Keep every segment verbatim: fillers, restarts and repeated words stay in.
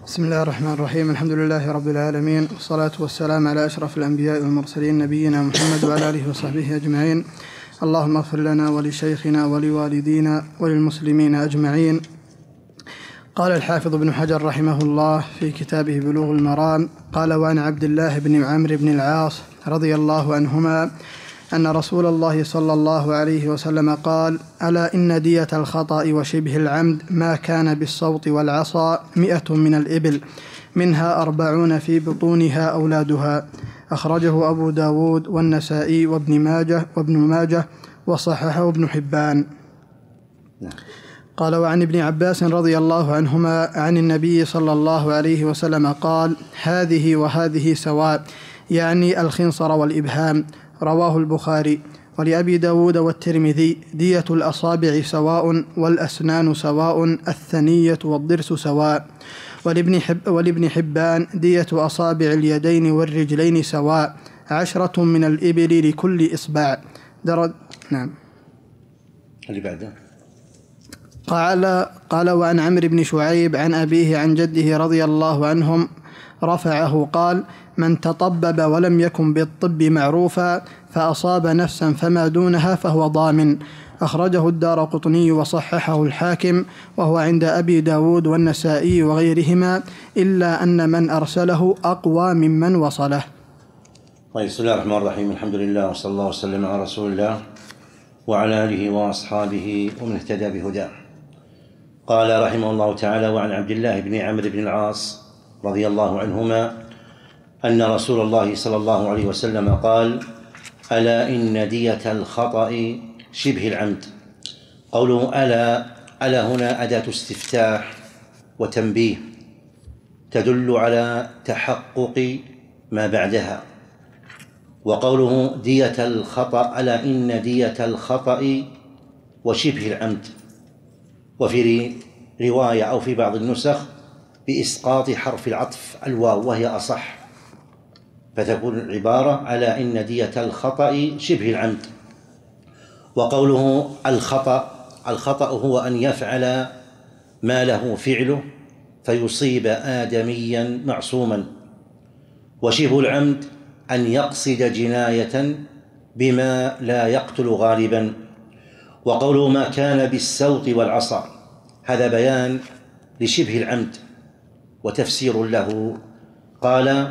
بسم الله الرحمن الرحيم. الحمد لله رب العالمين، والصلاة والسلام على أشرف الأنبياء والمرسلين نبينا محمد وعلى آله وصحبه أجمعين. اللهم اغفر لنا ولشيخنا ولوالدينا وللمسلمين أجمعين. قال الحافظ ابن حجر رحمه الله في كتابه بلوغ المرام: قال: وعن عبد الله بن عمرو بن العاص رضي الله عنهما أن رسول الله صلى الله عليه وسلم قال: ألا إن دية الخطأ وشبه العمد ما كان بالصوت والعصا مئة من الإبل، منها أربعون في بطونها أولادها. أخرجه أبو داود والنسائي وابن ماجه وابن ماجه وصححه ابن حبان. قال: وعن ابن عباس رضي الله عنهما عن النبي صلى الله عليه وسلم قال: هذه وهذه سواء، يعني الخنصر والإبهام. رواه البخاري. ولأبي داود والترمذي: دية الأصابع سواء، والأسنان سواء، الثنية والضرس سواء. ولابن, حب ولابن حبان: دية أصابع اليدين والرجلين سواء، عشرة من الإبل لكل إصبع. درج نعم. اللي بعده. قال, قال: وعن عمرو بن شعيب عن أبيه عن جده رضي الله عنهم رفعه قال: من تطبب ولم يكن بالطب معروفا فأصاب نفسا فما دونها فهو ضامن. أخرجه الدارقطني وصححه الحاكم، وهو عند أبي داود والنسائي وغيرهما، إلا أن من أرسله أقوى ممن وصله. طيب، بسم الله الرحمن الرحيم. الحمد لله، وصلى الله وسلم على رسول الله وعلى آله وأصحابه ومن اهتدى بهداه. قال رحمه الله تعالى: وعن عبد الله بن عمرو بن العاص رضي الله عنهما أن رسول الله صلى الله عليه وسلم قال: ألا إن دية الخطأ شبه العمد. قوله ألا ألا هنا أداة استفتاح وتنبيه تدل على تحقق ما بعدها. وقوله دية الخطأ: ألا إن دية الخطأ وشبه العمد. وفي رواية أو في بعض النسخ بإسقاط حرف العطف الواو، وهي أصح، فتكون العبارة: ألا إن دية الخطأ شبه العمد. وقوله الخطأ: الخطأ هو أن يفعل ما له فعله فيصيب آدميا معصوما. وشبه العمد أن يقصد جناية بما لا يقتل غالبا. وقوله ما كان بالسوط والعصا، هذا بيان لشبه العمد وتفسير له. قال: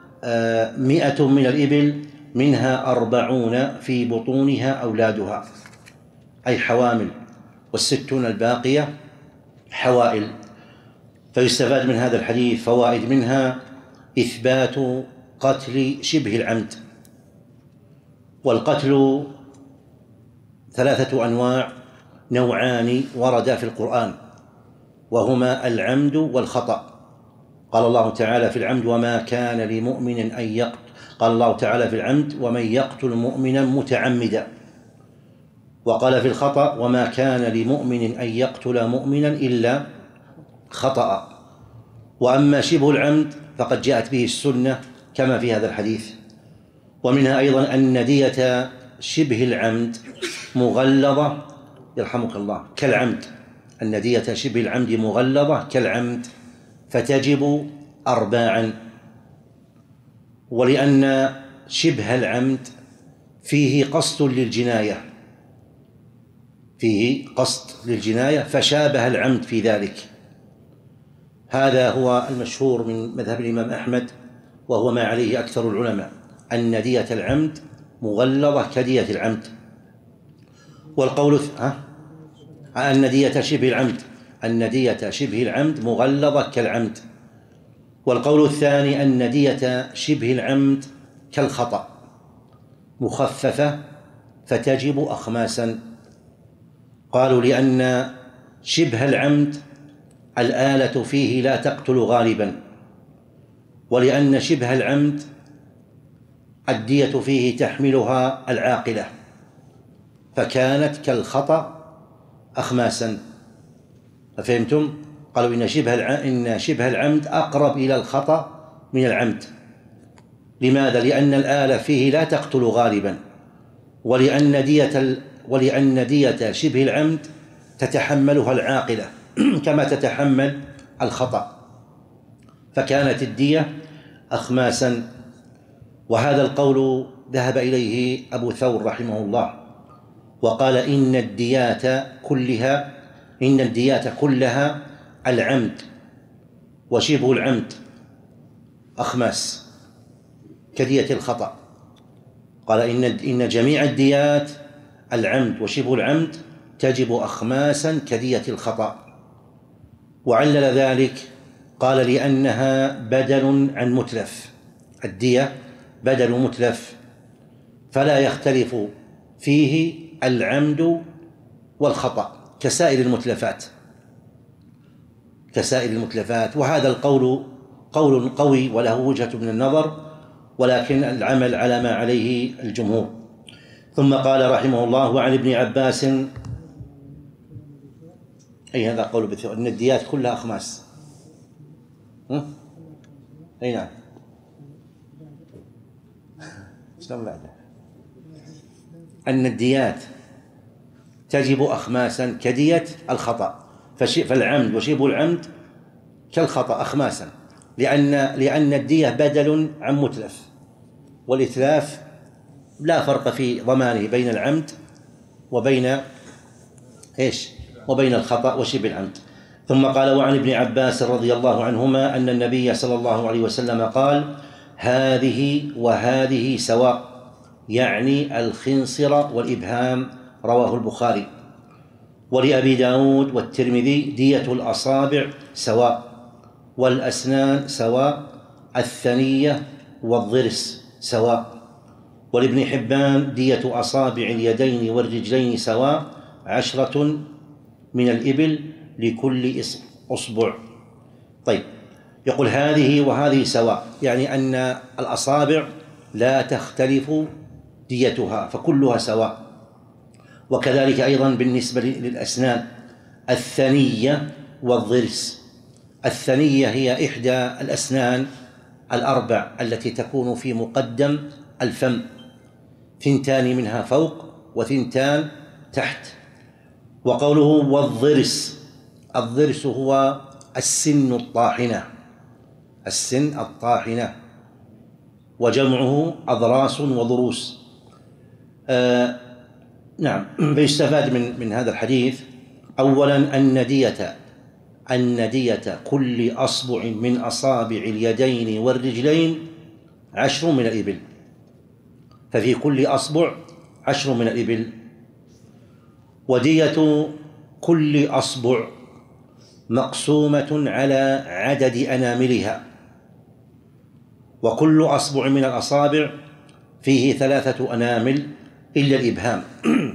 مئة من الإبل، منها أربعون في بطونها أولادها، أي حوامل، والستون الباقية حوائل. فيستفاد من هذا الحديث فوائد، منها إثبات قتل شبه العمد. والقتل ثلاثة أنواع، نوعان وردا في القرآن، وهما العمد والخطأ. قال الله تعالى في العمد: وما كان لمؤمن أن يقتل قال الله تعالى في العمد: ومن يقتل مؤمنا متعمدا. وقال في الخطأ: وما كان لمؤمن أن يقتل مؤمنا إلا خطأ. وأما شبه العمد فقد جاءت به السنة كما في هذا الحديث. ومنها أيضا أن دية شبه العمد مغلظة، يرحمك الله، كالعمد. أن دية شبه العمد مغلظة كالعمد، فتجب أرباعا. ولأن شبه العمد فيه قصد للجناية فيه قصد للجناية فشابه العمد في ذلك. هذا هو المشهور من مذهب الإمام أحمد، وهو ما عليه أكثر العلماء، أن دية العمد مغلظة كدية العمد. والقول ها أن دية شبه العمد أن دية شبه العمد مغلظة كالعمد. والقول الثاني أن دية شبه العمد كالخطأ، مخففة فتجب أخماسا. قالوا لأن شبه العمد الآلة فيه لا تقتل غالبا، ولأن شبه العمد الدية فيه تحملها العاقلة، فكانت كالخطأ أخماسا. فهمتم؟ قالوا إن شبه إن شبه العمد أقرب إلى الخطأ من العمد. لماذا؟ لأن الآلة فيه لا تقتل غالبا، ولأن دية ولأن دية شبه العمد تتحملها العاقلة كما تتحمل الخطأ. فكانت الدية أخماسا. وهذا القول ذهب إليه أبو ثور رحمه الله، وقال إن الديات كلها إن الديات كلها العمد وشبه العمد أخماس كدية الخطأ. قال إن إن جميع الديات العمد وشبه العمد تجب أخماسا كدية الخطأ. وعلل ذلك قال لأنها بدل عن متلف، الدية بدل متلف، فلا يختلف فيه العمد والخطأ كسائر المتلفات كسائر المتلفات. وهذا القول قول قوي وله وجهة من النظر، ولكن العمل على ما عليه الجمهور. ثم قال رحمه الله: وعن ابن عباس، أي هذا قول بثور أن الديات كلها أخماس. أي نعم. شلون بعده؟ أن الديات تجب أخماسا كدية الخطأ، فالعمد وشبه العمد كالخطأ أخماسا، لأن لأن الدية بدل عن متلف، والإتلاف لا فرق في ضمانه بين العمد وبين إيش وبين الخطأ وشبه العمد. ثم قال: وعن ابن عباس رضي الله عنهما أن النبي صلى الله عليه وسلم قال: هذه وهذه سواء، يعني الخنصر والإبهام. رواه البخاري. ولأبي داود والترمذي: دية الأصابع سواء، والأسنان سواء، الثنية والضرس سواء. ولابن حبان: دية أصابع اليدين والرجلين سواء، عشرة من الإبل لكل أصبع. طيب، يقول هذه وهذه سواء، يعني أن الأصابع لا تختلف ديتها فكلها سواء. وكذلك أيضا بالنسبة للأسنان، الثنية والضرس. الثنية هي إحدى الأسنان الأربع التي تكون في مقدم الفم، ثنتان منها فوق وثنتان تحت. وقوله والضرس، الضرس هو السن الطاحنة، السن الطاحنة، وجمعه أضراس وضروس. آه نعم. فيستفاد من من هذا الحديث أولا أن دية أن دية كل أصبع من أصابع اليدين والرجلين عشر من الإبل، ففي كل أصبع عشر من الإبل. ودية كل أصبع مقسومة على عدد أناملها، وكل أصبع من الأصابع فيه ثلاثة أنامل إلا الإبهام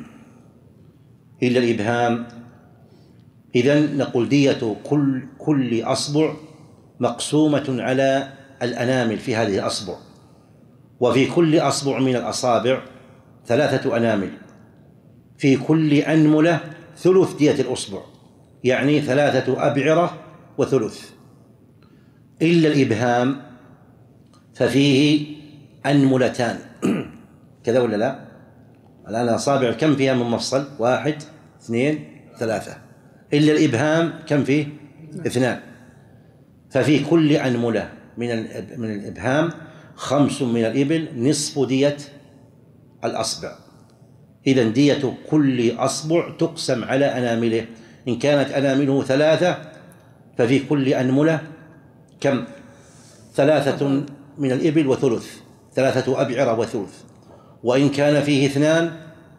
إلا الإبهام. إذن نقول دية كل كل أصبع مقسومة على الأنامل في هذه الأصبع، وفي كل أصبع من الأصابع ثلاثة أنامل، في كل أنملة ثلث دية الأصبع، يعني ثلاثة أبعرة وثلث. إلا الإبهام ففيه أنملتان كذا ولا لا؟ الآن الأصابع كم فيها من مفصل؟ واحد، اثنين، ثلاثة. إلا الإبهام كم فيه؟ اثنان. ففي كل أنملة من من الإبهام خمس من الإبل نصف دية الأصبع. إذن دية كل أصبع تقسم على أنامله. إن كانت أنامله ثلاثة ففي كل أنملة كم؟ ثلاثة من الإبل وثلث، ثلاثة أبعرة وثلث. وإن كان فيه اثنان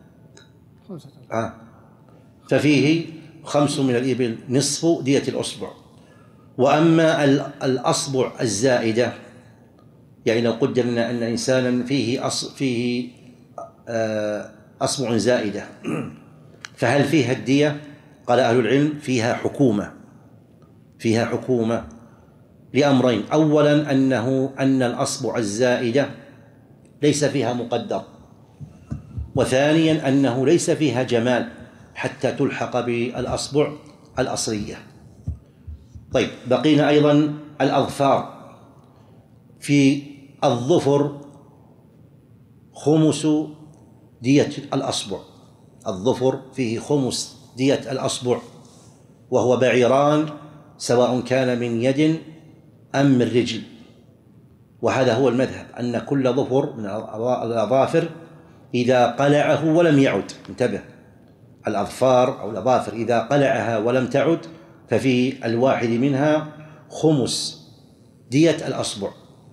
آه ففيه خمس من الإبل نصف دية الأصبع. وأما الأصبع الزائدة، يعني لو قدرنا أن إنسانا فيه فيه أصبع زائدة فهل فيها الدية؟ قال أهل العلم فيها حكومة فيها حكومة لأمرين: أولا أنه أن الأصبع الزائدة ليس فيها مقدر، وثانيا أنه ليس فيها جمال حتى تلحق بالأصبع الأصلية. طيب، بقينا أيضا الأظفار. في الظفر خمس دية الأصبع، الظفر فيه خمس دية الأصبع، وهو بعيران سواء كان من يد أم من رجل. وهذا هو المذهب، أن كل ظفر من الأظافر إذا قلعه ولم يعد، انتبه، الأظفار أو الأظافر إذا قلعها ولم تعد ففي الواحد منها خمس دية الأصبع،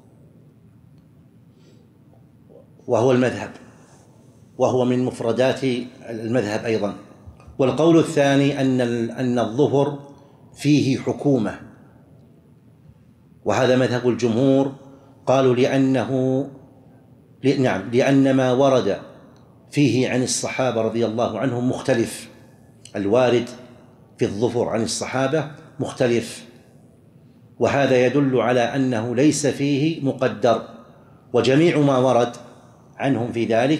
وهو المذهب، وهو من مفردات المذهب أيضا. والقول الثاني أن أن الظفر فيه حكومة، وهذا مذهب الجمهور، قالوا لأنه نعم لأن ما ورد فيه عن الصحابة رضي الله عنهم مختلف، الوارد في الظفر عن الصحابة مختلف، وهذا يدل على أنه ليس فيه مقدر، وجميع ما ورد عنهم في ذلك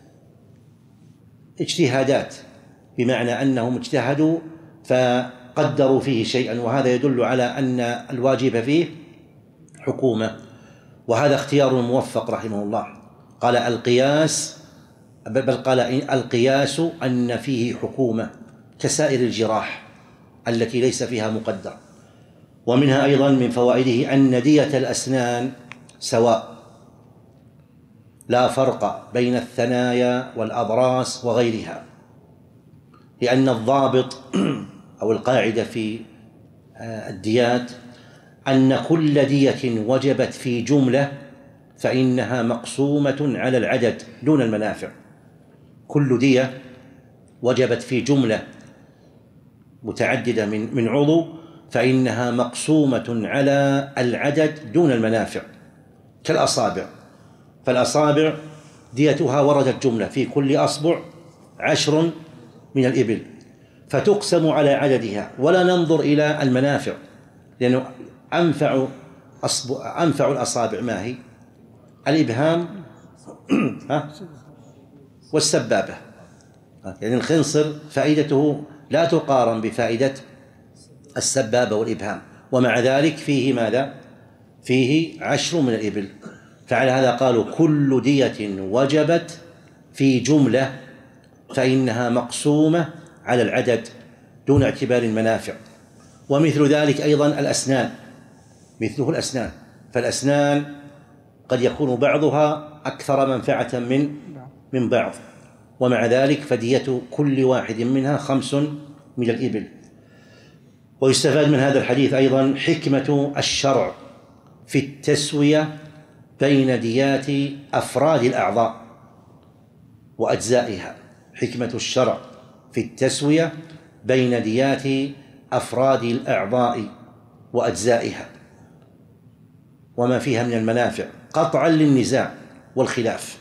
اجتهادات، بمعنى أنهم اجتهدوا فقدروا فيه شيئا، وهذا يدل على أن الواجب فيه حكومة. وهذا اختيار الموفق رحمه الله، قال القياس بل قال القياس أن فيه حكومة كسائر الجراح التي ليس فيها مقدر. ومنها أيضا من فوائده أن دية الأسنان سواء، لا فرق بين الثنايا والأضراس وغيرها، لأن الضابط أو القاعدة في الديات أن كل دية وجبت في جملة فإنها مقسومة على العدد دون المنافع. كل دية وجبت في جملة متعددة من من عضو فإنها مقسومة على العدد دون المنافع، كالأصابع، فالأصابع ديتها وردت جملة في كل أصبع عشر من الإبل، فتقسم على عددها ولا ننظر إلى المنافع، لأنه أنفع أصبع أنفع الأصابع ما هي؟ الإبهام والسبابة. يعني الخنصر فائدته لا تقارن بفائدة السبابة والإبهام، ومع ذلك فيه ماذا؟ فيه عشر من الإبل. فعلى هذا قالوا كل دية وجبت في جملة فإنها مقسومة على العدد دون اعتبار المنافع. ومثل ذلك أيضا الأسنان، مثله الأسنان، فالأسنان قد يكون بعضها أكثر منفعة من من بعض، ومع ذلك فدية كل واحد منها خمس من الإبل. ويستفاد من هذا الحديث أيضا حكمة الشرع في التسوية بين ديات أفراد الأعضاء وأجزائها، حكمة الشرع في التسوية بين ديات أفراد الأعضاء وأجزائها وما فيها من المنافع قطعا للنزاع والخلاف،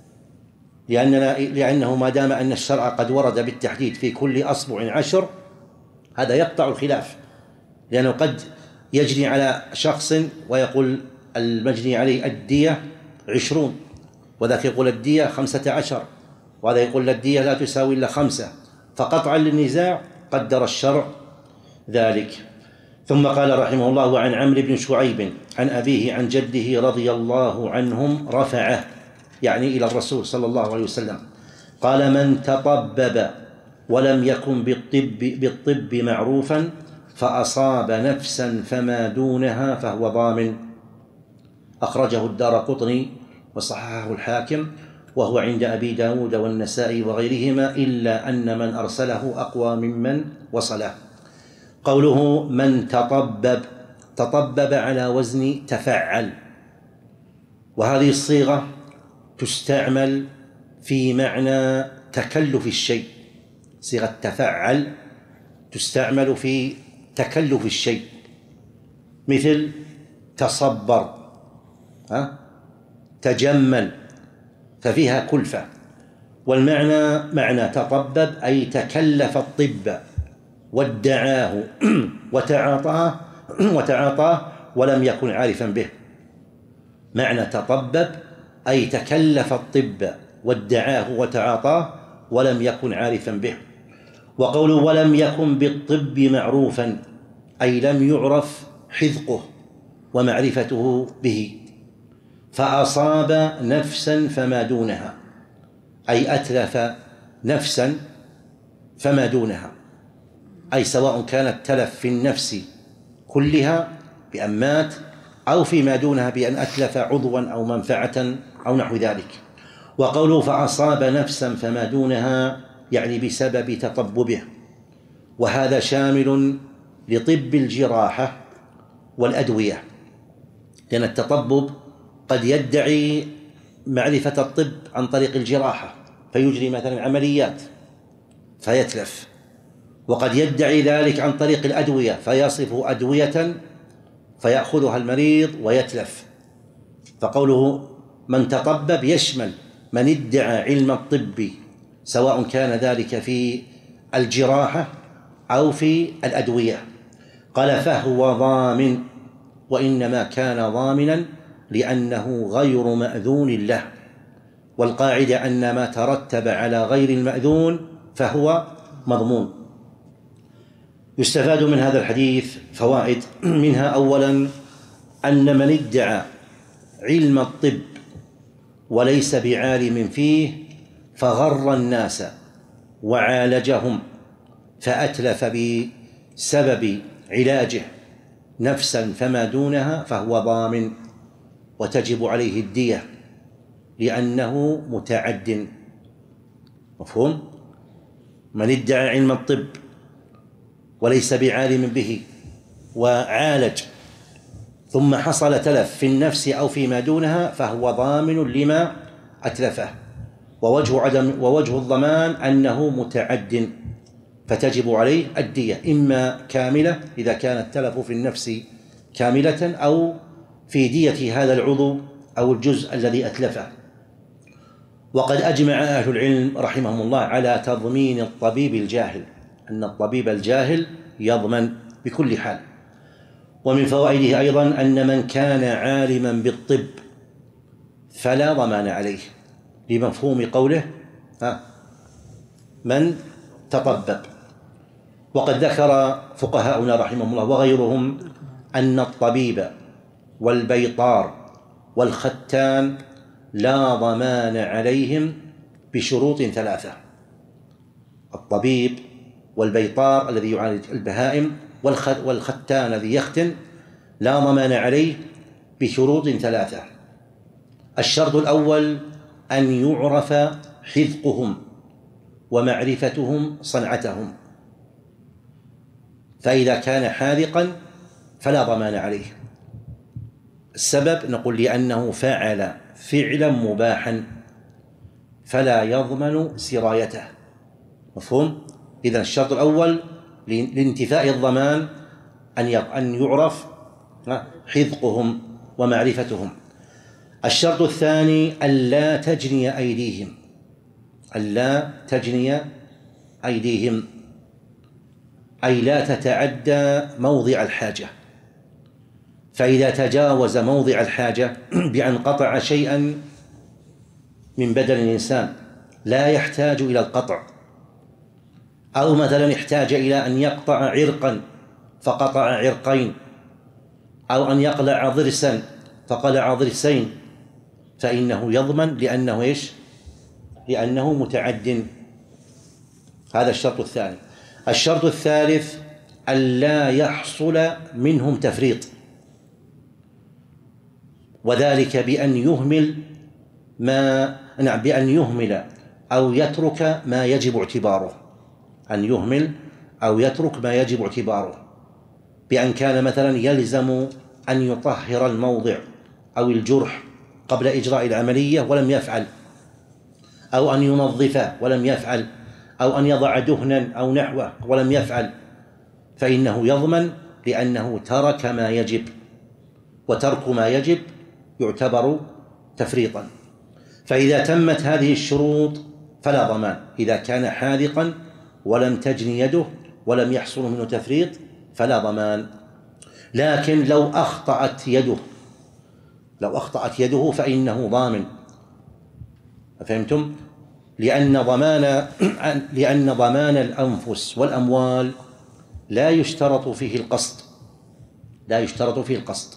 لأننا لأنه ما دام أن الشرع قد ورد بالتحديد في كل أصبع عشر، هذا يقطع الخلاف، لأنه قد يجري على شخص ويقول المجني عليه الدية عشرون، وذاك يقول الدية خمسة عشر، وهذا يقول الدية لا تساوي إلا خمسة، فقطعا للنزاع قدر الشرع ذلك. ثم قال رحمه الله: وعن عمرو بن شعيب عن أبيه عن جده رضي الله عنهم رفعه، يعني إلى الرسول صلى الله عليه وسلم، قال: من تطبب ولم يكن بالطب, بالطب معروفا فأصاب نفسا فما دونها فهو ضامن. أخرجه الدارقطني وصححه الحاكم، وهو عند أبي داود والنسائي وغيرهما، إلا أن من أرسله أقوى ممن وصله. قوله من تطبب، تطبب على وزن تفعل، وهذه الصيغة تستعمل في معنى تكلف الشيء، صيغة تفعل تستعمل في تكلف الشيء، مثل تصبر، ها؟ تجمل، ففيها كلفة. والمعنى معنى تطبب أي تكلف الطب وادعاه وتعاطاه وتعاطاه ولم يكن عارفا به. معنى تطبب أي تكلف الطب وادعاه وتعاطاه ولم يكن عارفا به. وقوله ولم يكن بالطب معروفا أي لم يعرف حذقه ومعرفته به. فأصاب نفسا فما دونها أي أتلف نفسا فما دونها، أي سواء كانت تلف في النفس كلها بأن مات أو فيما دونها بأن أتلف عضوا أو منفعة أو نحو ذلك. وقوله فأصاب نفسا فما دونها يعني بسبب تطببه، وهذا شامل لطب الجراحة والأدوية، لأن التطبب قد يدعي معرفة الطب عن طريق الجراحة فيجري مثلا عمليات فيتلف، وقد يدعي ذلك عن طريق الأدوية فيصف أدوية فيأخذها المريض ويتلف. فقوله من تطبب يشمل من ادعى علم الطب، سواء كان ذلك في الجراحة أو في الأدوية. قال فهو ضامن، وإنما كان ضامنا لأنه غير مأذون له، والقاعدة أن ما ترتب على غير المأذون فهو مضمون. يستفاد من هذا الحديث فوائد، منها أولا أن من ادعى علم الطب وليس بعالم فيه فغر الناس وعالجهم فأتلف بسبب علاجه نفسا فما دونها فهو ضامن، وتجب عليه الدية لأنه متعد. مفهوم؟ من ادعى علم الطب وليس بعالم به وعالج ثم حصل تلف في النفس أو فيما دونها فهو ضامن لما أتلفه، ووجه عدم ووجه الضمان أنه متعد، فتجب عليه الدية إما كاملة إذا كان التلف في النفس كاملة، أو في دية هذا العضو أو الجزء الذي أتلفه. وقد أجمع أهل العلم رحمهم الله على تضمين الطبيب الجاهل، أن الطبيب الجاهل يضمن بكل حال. ومن فوائده أيضا أن من كان عالما بالطب فلا ضمان عليه، لمفهوم قوله ها من تطبب. وقد ذكر فقهاؤنا رحمهم الله وغيرهم أن الطبيب والبيطار والختان لا ضمان عليهم بشروط ثلاثة. الطبيب والبيطار الذي يعالج البهائم والختان الذي يختن لا ضمان عليه بشروط ثلاثة. الشرط الأول أن يعرف حذقهم ومعرفتهم صنعتهم، فإذا كان حاذقا فلا ضمان عليه. السبب نقول لأنه فعل فعلا مباحا فلا يضمن سرايته. مفهوم؟ إذن الشرط الأول لانتفاء الضمان أن يعرف حذقهم ومعرفتهم. الشرط الثاني ألا تجني أيديهم، ألا تجني أيديهم أي لا تتعدى موضع الحاجة، فإذا تجاوز موضع الحاجة بأن قطع شيئا من بدن الإنسان لا يحتاج إلى القطع، أو مثلا احتاج إلى أن يقطع عرقا فقطع عرقين، أو أن يقلع ضرسا فقلع ضرسين، فإنه يضمن لأنه إيش؟ لأنه متعد. هذا الشرط الثاني. الشرط الثالث ألا يحصل منهم تفريط، وذلك بأن يهمل ما نعم بأن يهمل أو يترك ما يجب اعتباره، أن يهمل أو يترك ما يجب اعتباره، بأن كان مثلا يلزم أن يطهر الموضع أو الجرح قبل إجراء العملية ولم يفعل، أو أن ينظفه ولم يفعل، أو أن يضع دهنا أو نحوه ولم يفعل، فإنه يضمن لأنه ترك ما يجب، وترك ما يجب يعتبر تفريطا. فإذا تمت هذه الشروط فلا ضمان. إذا كان حاذقا ولم تجن يده ولم يحصل منه تفريط فلا ضمان. لكن لو أخطأت يده لو أخطأت يده فإنه ضامن. فهمتم؟ لأن ضمان لأن ضمان الأنفس والأموال لا يشترط فيه القصد لا يشترط فيه القصد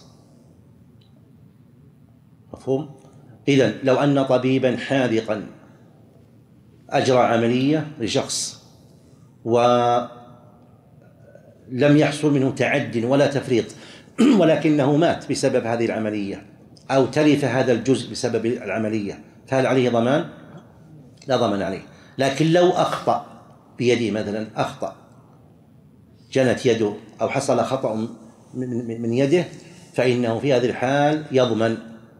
مفهوم؟ إذن لو أن طبيبا حاذقا أجرى عملية لشخص ولم يحصل منه تعد ولا تفريط ولكنه مات بسبب هذه العملية أو تلف هذا الجزء بسبب العملية، فهل عليه ضمان؟ لا ضمان عليه. لكن لو أخطأ بيده مثلا، أخطأ جنت يده أو حصل خطأ من يده، فإنه في هذه الحال يضمن.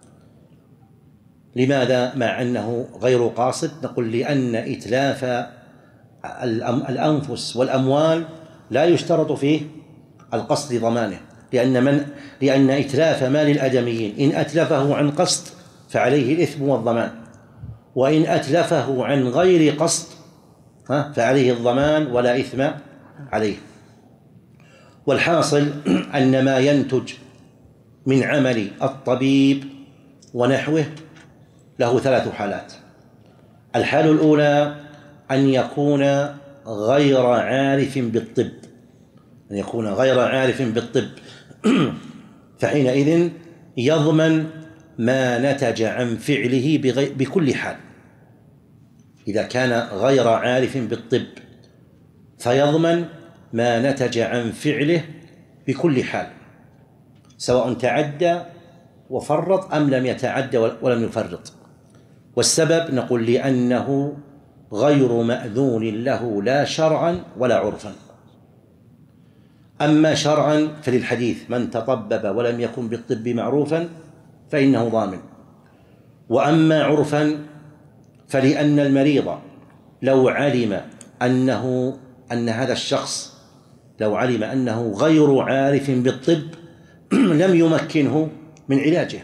لماذا؟ مع أنه غير قاصد. نقول لأن إتلاف الأنفس والأموال لا يشترط فيه القصد لضمانه، لأن من لأن إتلاف مال الآدميين إن أتلفه عن قصد فعليه الإثم والضمان، وإن أتلفه عن غير قصد فعليه الضمان ولا إثم عليه. والحاصل أن ما ينتج من عمل الطبيب ونحوه له ثلاث حالات. الحالة الأولى أن يكون غير عارف بالطب، أن يكون غير عارف بالطب فحينئذ يضمن ما نتج عن فعله بكل حال. إذا كان غير عارف بالطب فيضمن ما نتج عن فعله بكل حال، سواء تعدى وفرط أم لم يتعدى ولم يفرط. والسبب نقول لأنه غير مأذون له لا شرعا ولا عرفا. أما شرعا فللحديث: من تطبب ولم يكن بالطب معروفا فإنه ضامن. وأما عرفا فلأن المريض لو علم أنه أن هذا الشخص لو علم أنه غير عارف بالطب لم يمكنه من علاجه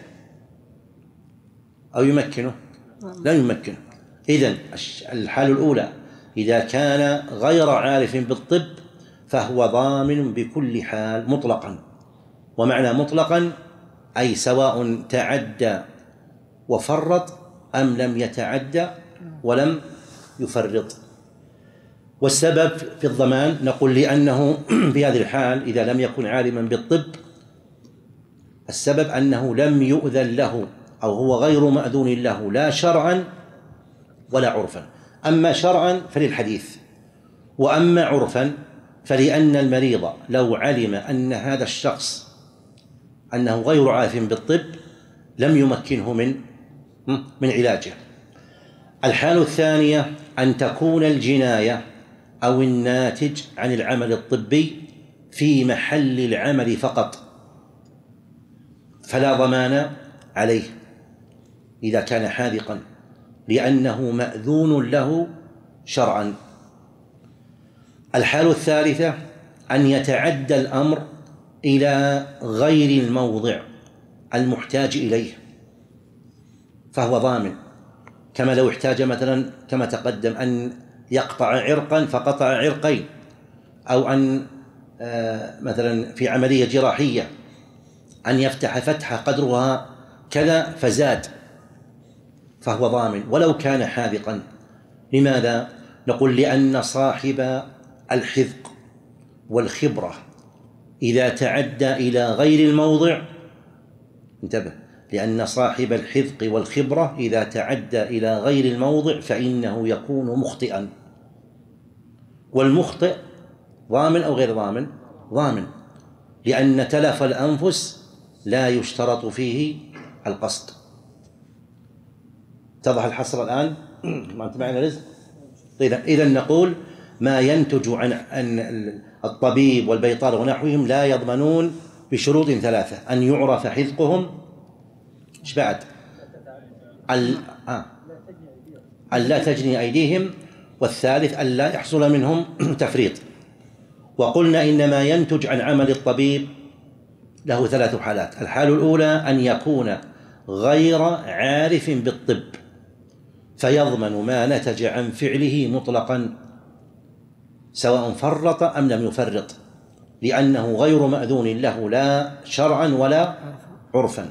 أو يمكنه لا يمكنه. إذن الحالة الأولى إذا كان غير عارف بالطب فهو ضامن بكل حال مطلقا. ومعنى مطلقا أي سواء تعدى وفرط أم لم يتعدى ولم يفرط. والسبب في الضمان نقول لأنه في هذه الحال إذا لم يكن عالما بالطب السبب أنه لم يؤذن له أو هو غير مأذون له لا شرعا ولا عرفا. أما شرعا فللحديث، وأما عرفا فلأن المريض لو علم أن هذا الشخص أنه غير عارف بالطب لم يمكنه من من علاجه. الحالة الثانية أن تكون الجناية أو الناتج عن العمل الطبي في محل العمل فقط، فلا ضمان عليه إذا كان حاذقا لأنه مأذون له شرعا. الحالة الثالثة أن يتعدى الأمر إلى غير الموضع المحتاج إليه فهو ضامن، كما لو احتاج مثلا كما تقدم أن يقطع عرقا فقطع عرقين، أو أن مثلا في عملية جراحية أن يفتح فتحة قدرها كذا فزاد فهو ضامن ولو كان حاذقا. لماذا؟ نقول لأن صاحب الحذق والخبرة إذا تعدى إلى غير الموضع، انتبه، لأن صاحب الحذق والخبرة إذا تعدى إلى غير الموضع فإنه يكون مخطئا. والمخطئ ضامن أو غير ضامن؟ ضامن، لأن تلف الأنفس لا يشترط فيه القصد. اتضح الحصر الآن؟ ما أنت معنا رزق؟ إذن نقول ما ينتج عن أن الطبيب والبيطار ونحوهم لا يضمنون بشروط ثلاثة: أن يعرف حذقهم، إيش بعد؟ أن لا تجني أيديهم، والثالث أن لا يحصل منهم تفريط. وقلنا إنما ينتج عن عمل الطبيب له ثلاث حالات. الحالة الأولى أن يكون غير عارف بالطب فيضمن ما نتج عن فعله مطلقا سواء فرط أم لم يفرط، لأنه غير مأذون له لا شرعا ولا عرفا.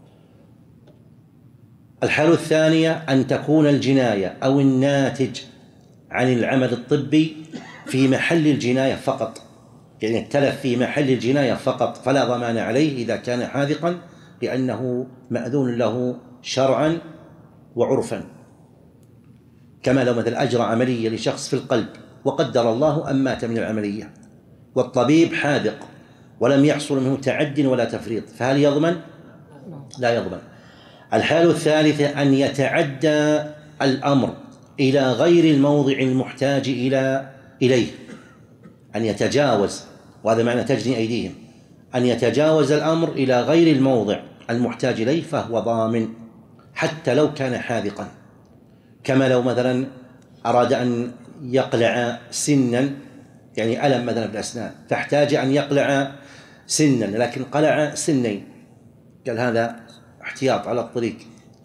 الحالة الثانية أن تكون الجناية أو الناتج عن العمل الطبي في محل الجناية فقط، يعني التلف في محل الجناية فقط، فلا ضمان عليه إذا كان حاذقا لأنه مأذون له شرعا وعرفا. كما لو مثل أجرى عملية لشخص في القلب وقدر الله أن مات من العملية والطبيب حاذق ولم يحصل منه تعد ولا تفريط، فهل يضمن؟ لا يضمن. الحالة الثالثة أن يتعدى الأمر إلى غير الموضع المحتاج إلى إليه، أن يتجاوز، وهذا معنى تجني أيديهم، أن يتجاوز الأمر إلى غير الموضع المحتاج إليه فهو ضامن حتى لو كان حاذقا. كما لو مثلا أراد أن يقلع سنا، يعني ألم مثلا في الأسنان فاحتاج أن يقلع سنا لكن قلع سنين، قال هذا احتياط على الطريق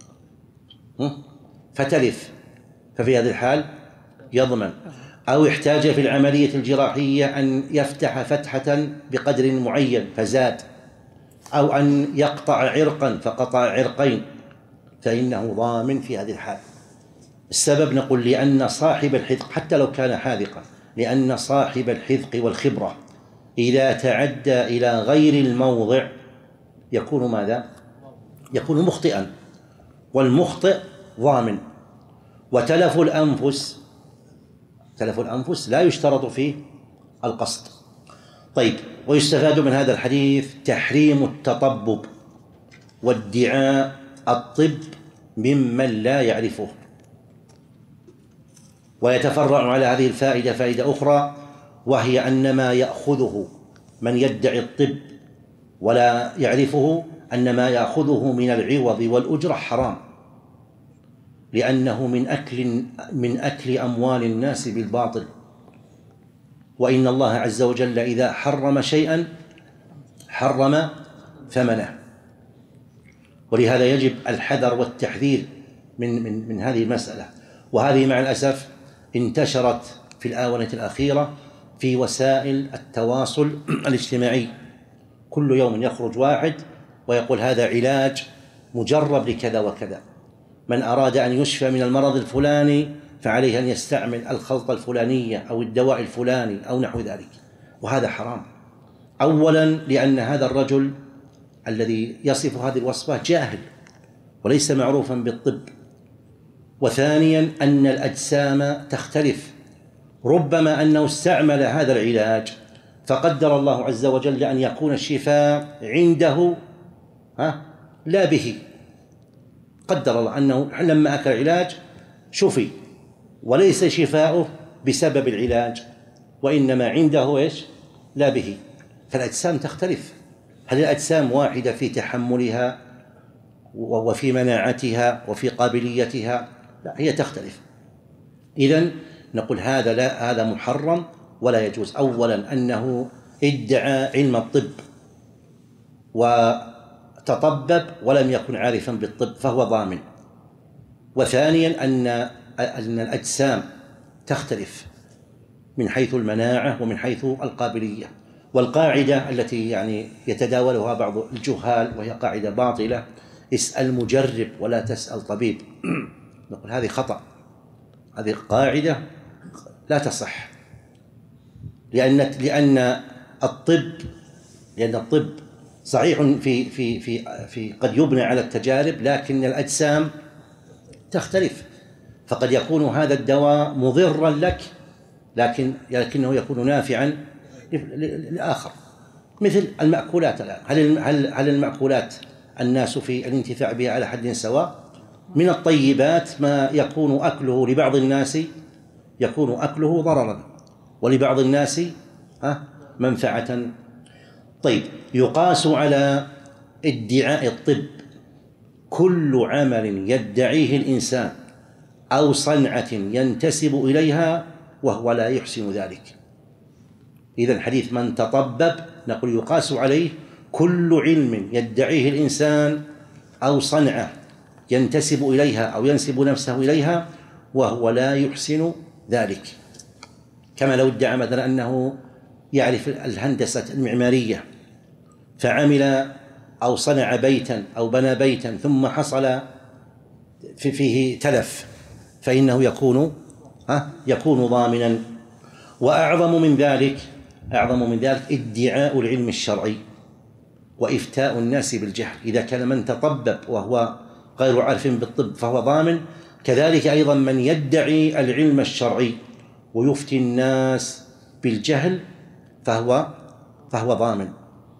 فتلف، ففي هذه الحال يضمن. أو احتاج في العملية الجراحية أن يفتح فتحة بقدر معين فزاد، أو أن يقطع عرقا فقطع عرقين، فإنه ضامن في هذه الحال. السبب نقول لأن صاحب الحذق حتى لو كان حاذقا، لأن صاحب الحذق والخبرة إذا تعدى إلى غير الموضع يكون ماذا؟ يكون مخطئا، والمخطئ ضامن. وتلف الأنفس تلف الأنفس لا يشترط فيه القصد. طيب، ويستفاد من هذا الحديث تحريم التطبب وادعاء الطب ممن لا يعرفه. ويتفرع على هذه الفائدة فائدة أخرى، وهي أن ما يأخذه من يدعي الطب ولا يعرفه أن ما يأخذه من العوض والأجرة حرام، لأنه من أكل من أكل أموال الناس بالباطل. وإن الله عز وجل إذا حرم شيئا حرم ثمنه، ولهذا يجب الحذر والتحذير من من من هذه المسألة. وهذه مع الأسف انتشرت في الآونة الأخيرة في وسائل التواصل الاجتماعي، كل يوم يخرج واحد ويقول هذا علاج مجرب لكذا وكذا، من أراد أن يشفى من المرض الفلاني فعليه أن يستعمل الخلطة الفلانية أو الدواء الفلاني أو نحو ذلك، وهذا حرام. أولا لأن هذا الرجل الذي يصف هذه الوصفة جاهل وليس معروفا بالطب. وثانيا أن الأجسام تختلف، ربما أنه استعمل هذا العلاج فقدر الله عز وجل أن يكون الشفاء عنده ها لا به، قدر الله أنه لما أكل العلاج شفي، وليس شفاؤه بسبب العلاج، وإنما عنده إيش؟ لا به. فالأجسام تختلف، هل الأجسام واحدة في تحملها وفي مناعتها وفي قابليتها؟ لا، هي تختلف. إذن نقول هذا لا، هذا محرم ولا يجوز. أولا أنه ادعى علم الطب وتطبب ولم يكن عارفا بالطب فهو ضامن. وثانيا أن أن الأجسام تختلف من حيث المناعة ومن حيث القابلية. والقاعدة التي يعني يتداولها بعض الجهال وهي قاعدة باطلة، اسأل مجرب ولا تسأل طبيب، نقول هذه خطأ، هذه قاعدة لا تصح، لأن لأن الطب لأن الطب صحيح في في في في قد يبنى على التجارب، لكن الأجسام تختلف، فقد يكون هذا الدواء مضرا لك لكن لكنه يكون نافعا لآخر، مثل المأكولات الآن. هل هل هل المأكولات الناس في الانتفاع بها على حد سواء؟ من الطيبات ما يكون أكله لبعض الناس يكون أكله ضررا، ولبعض الناس منفعة. طيب، يقاس على ادعاء الطب كل عمل يدعيه الإنسان أو صنعة ينتسب إليها وهو لا يحسن ذلك. إذن حديث من تطبب نقول يقاس عليه كل علم يدعيه الإنسان أو صنعة ينتسب إليها أو ينسب نفسه إليها وهو لا يحسن ذلك، كما لو ادعى مثلا أنه يعرف الهندسة المعمارية فعمل أو صنع بيتا أو بنى بيتا ثم حصل فيه تلف، فإنه يكون ها يكون ضامنا. وأعظم من ذلك أعظم من ذلك ادعاء العلم الشرعي وإفتاء الناس بالجهل. إذا كان من تطبب وهو غير عارف بالطب فهو ضامن، كذلك أيضا من يدعي العلم الشرعي ويفتي الناس بالجهل فهو فهو ضامن.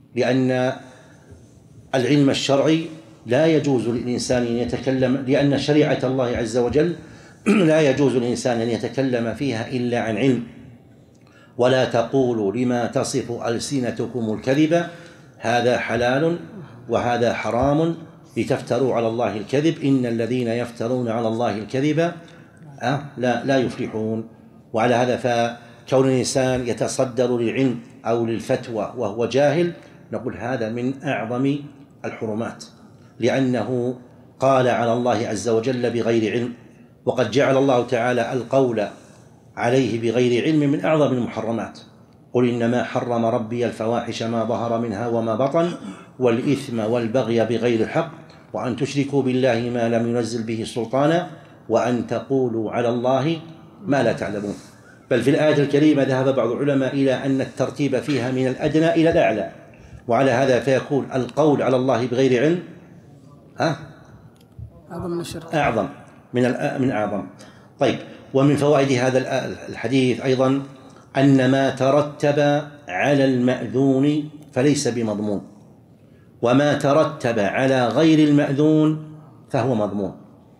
لأن العلم الشرعي لا يجوز للإنسان أن يتكلم، لأن شريعة الله عز وجل لا يجوز للإنسان أن يتكلم فيها إلا عن علم. ولا تقولوا لما تصف ألسنتكم الكذب هذا حلال وهذا حرام لتفتروا على الله الكذب إن الذين يفترون على الله الكذب أه لا لا يفلحون. وعلى هذا فكون الإنسان يتصدر للعلم أو للفتوى وهو جاهل نقول هذا من أعظم الحرمات، لأنه قال على الله عز وجل بغير علم، وقد جعل الله تعالى القول عليه بغير علم من أعظم المحرمات. قل إنما حرم ربي الفواحش ما ظهر منها وما بطن والإثم والبغي بغير الحق وأن تشركوا بالله ما لم ينزل به سلطانا وأن تقولوا على الله ما لا تعلمون. بل في الآية الكريمة ذهب بعض العلماء إلى أن الترتيب فيها من الأدنى إلى الأعلى، وعلى هذا فيكون القول على الله بغير علم ها أعظم من الشرك، أعظم من من أعظم. طيب، ومن فوائد هذا الحديث أيضا أن ما ترتب على المأذون فليس بمضمون، وما ترتب على غير المأذون فهو مضمون.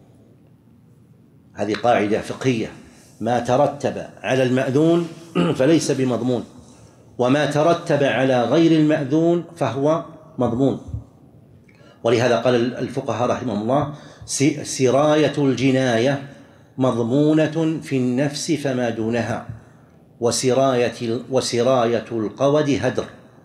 هذه قاعدة فقهية، ما ترتب على المأذون فليس بمضمون، وما ترتب على غير المأذون فهو مضمون. ولهذا قال الفقهاء رحمهم الله سراية الجناية مضمونة في النفس فما دونها، وسراية وسراية القود هدر،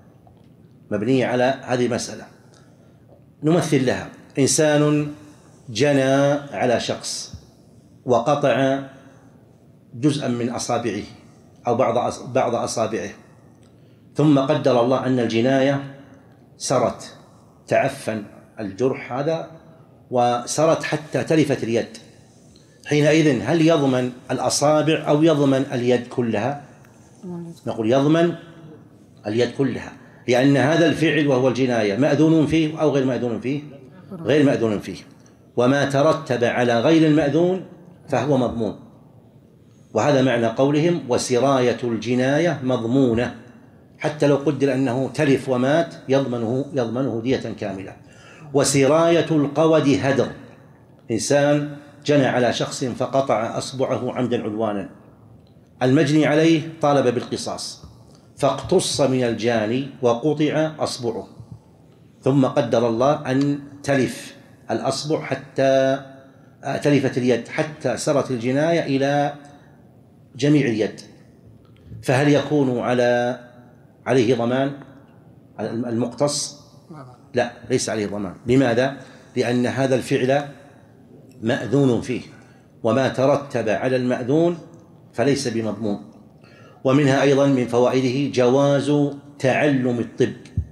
مبنية على هذه المسألة. نمثل لها: إنسان جنى على شخص وقطع جزءا من أصابعه أو بعض بعض أصابعه، ثم قدر الله أن الجناية سرت، تعفن الجرح هذا وسرت حتى تلفت اليد. حينئذ هل يضمن الأصابع أو يضمن اليد كلها؟ نقول يضمن اليد كلها، لأن هذا الفعل وهو الجناية مأذون فيه أو غير مأذون فيه؟ غير مأذون فيه. وما ترتب على غير المأذون فهو مضمون. وهذا معنى قولهم وسراية الجناية مضمونة، حتى لو قدر أنه تلف ومات يضمنه يضمنه دية كاملة. وسراية القود هدر، إنسان جنى على شخص فقطع أصبعه عمدا عدوانا، المجني عليه طالب بالقصاص فاقتص من الجاني وقطع أصبعه، ثم قدر الله أن تلف الأصبع حتى تلفت اليد حتى سرت الجناية إلى جميع اليد، فهل يكون على عليه ضمان المقتص؟ لا، ليس عليه ضمان. لماذا؟ لأن هذا الفعل مأذون فيه، وما ترتب على المأذون فليس بمضمون. ومنها أيضا من فوائده جواز تعلم الطب،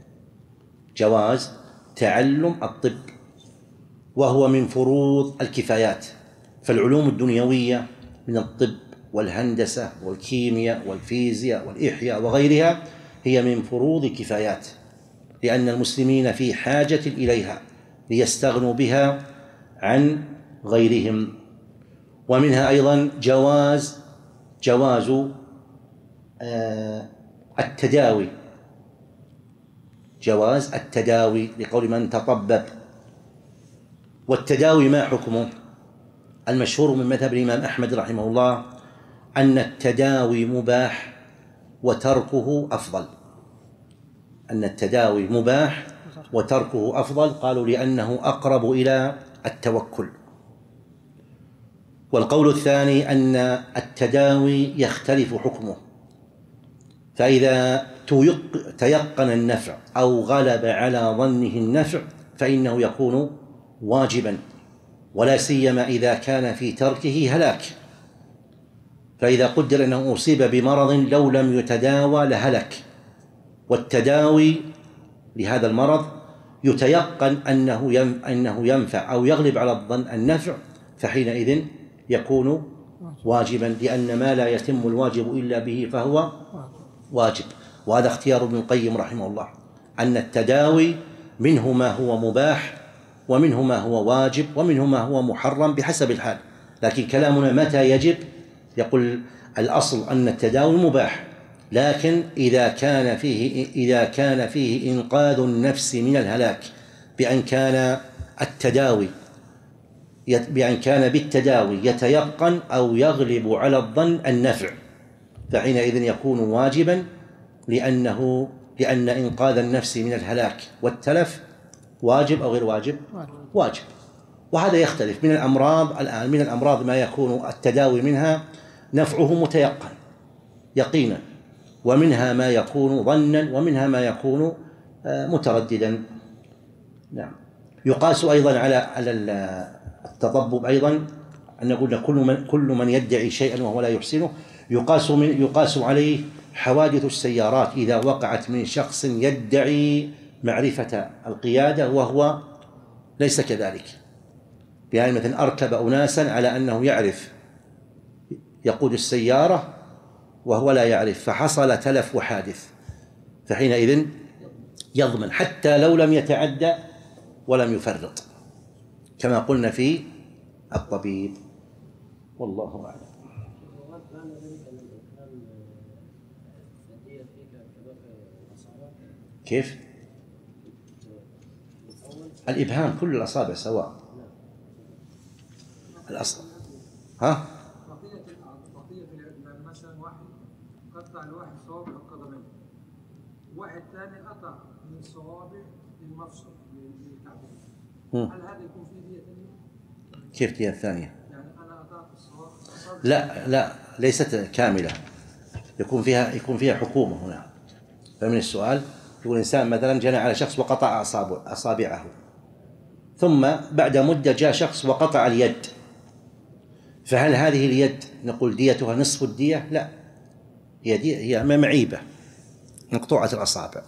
جواز تعلم الطب، وهو من فروض الكفايات. فالعلوم الدنيوية من الطب والهندسة والكيمياء والفيزياء والإحياء وغيرها هي من فروض كفايات، لأن المسلمين في حاجة إليها ليستغنوا بها عن غيرهم. ومنها أيضا جواز جواز آه التداوي، جواز التداوي لقول من تطبب. والتداوي ما حكمه؟ المشهور من مذهب الإمام أحمد رحمه الله أن التداوي مباح وتركه أفضل، أن التداوي مباح وتركه أفضل، قالوا لأنه أقرب إلى التوكل. والقول الثاني أن التداوي يختلف حكمه، فإذا تيقن النفع أو غلب على ظنه النفع فإنه يكون واجبا، ولا سيما إذا كان في تركه هلاك. فإذا قدر أنه أصيب بمرض لو لم يتداوى لهلك، والتداوي لهذا المرض يتيقن أنه أنه ينفع أو يغلب على الظن النفع، فحينئذ يكون واجبا، لأن ما لا يتم الواجب إلا به فهو واجب. وهذا اختيار ابن القيم رحمه الله، أن التداوي منه ما هو مباح ومنه ما هو واجب ومنه ما هو محرم بحسب الحال. لكن كلامنا متى يجب؟ يقول الأصل أن التداوي مباح، لكن إذا كان فيه إذا كان فيه إنقاذ النفس من الهلاك بأن كان التداوي بأن كان بالتداوي يتيقن أو يغلب على الظن النفع، فحينئذ يكون واجبا، لأنه لأن إنقاذ النفس من الهلاك والتلف واجب أو غير واجب؟ واجب. وهذا يختلف من الأمراض. الآن من الأمراض ما يكون التداوي منها نفعه متيقن يقينا، ومنها ما يكون ظنا، ومنها ما يكون مترددا. نعم. يقاس أيضا على على التطبب أيضا أن نقول كل من كل من يدعي شيئا وهو لا يحسنه يقاس من يقاس عليه حوادث السيارات إذا وقعت من شخص يدعي معرفة القيادة وهو ليس كذلك، يعني مثلا أركب أناسا على أنه يعرف يقود السيارة وهو لا يعرف، فحصل تلف وحادث، فحينئذ يضمن حتى لو لم يتعدى ولم يفرط، كما قلنا في الطبيب. والله أعلم. كيف؟ الإبهام كل الأصابع سواء. الأصل ها؟ بقية مثلا واحد قطع لواحد صوابع القدمين، واحد ثاني قطع من الصوابع للمفصل للكعبين، هل هذا يكون فيه دية ثانية؟ كيف دية ثانية؟ يعني أنا قطعت الصوابع. لا لا ليست كاملة، يكون فيها يكون فيها حكومة هنا. فمن السؤال يقول إنسان مثلا جنى على شخص وقطع أصابع أصابعه، ثم بعد مدة جاء شخص وقطع اليد، فهل هذه اليد نقول ديتها نصف الدية؟ لا، هي دي هي معيبة مقطوعة الأصابع.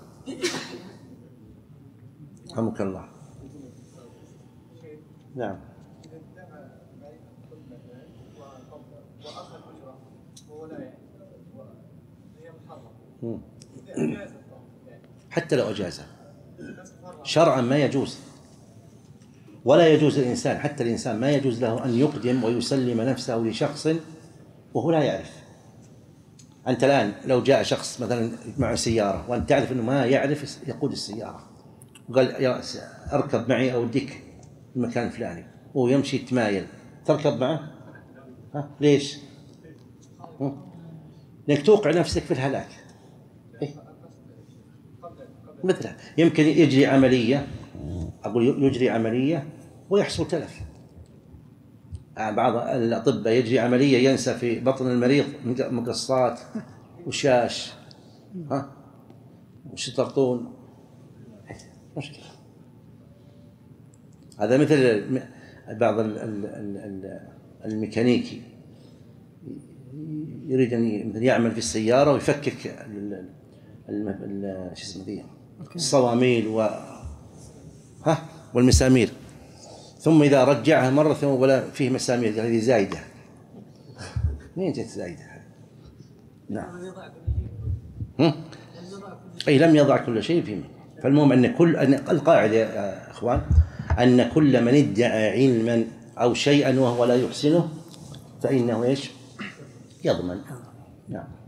رحمك الله. نعم. حتى لو أجازه شرعا ما يجوز، ولا يجوز الإنسان حتى الإنسان ما يجوز له أن يقدم ويسلم نفسه لشخص وهو لا يعرف. أنت الآن لو جاء شخص مثلا مع سيارة وأنت تعرف أنه ما يعرف يقود السيارة وقال يا أركب معي أو أديك المكان الفلاني ويمشي يتمايل، تركب معه؟ ها؟ ليش؟ لأنك توقع نفسك في الهلاك. إيه؟ مثلا يمكن يجري عملية، أقول يجري عملية ويحصل تلف. بعض الأطباء يجري عملية ينسى في بطن المريض مقصات وشاش ها وشطرطون، مشكلة. هذا مثل بعض الميكانيكي يريد أن يعمل في السيارة ويفكك شو اسمه ذي الصواميل و ها والمسامير، ثم إذا رجعها مرة ثم ولا فيه مسامير هذه زايدة. مين جت زايدة؟ نعم. أي لم يضع كل شيء فيه. فالمهم أن كل أن القاعدة يا إخوان أن كل من ادعى علما أو شيئا وهو لا يحسنه فإنه إيش؟ يضمن. نعم.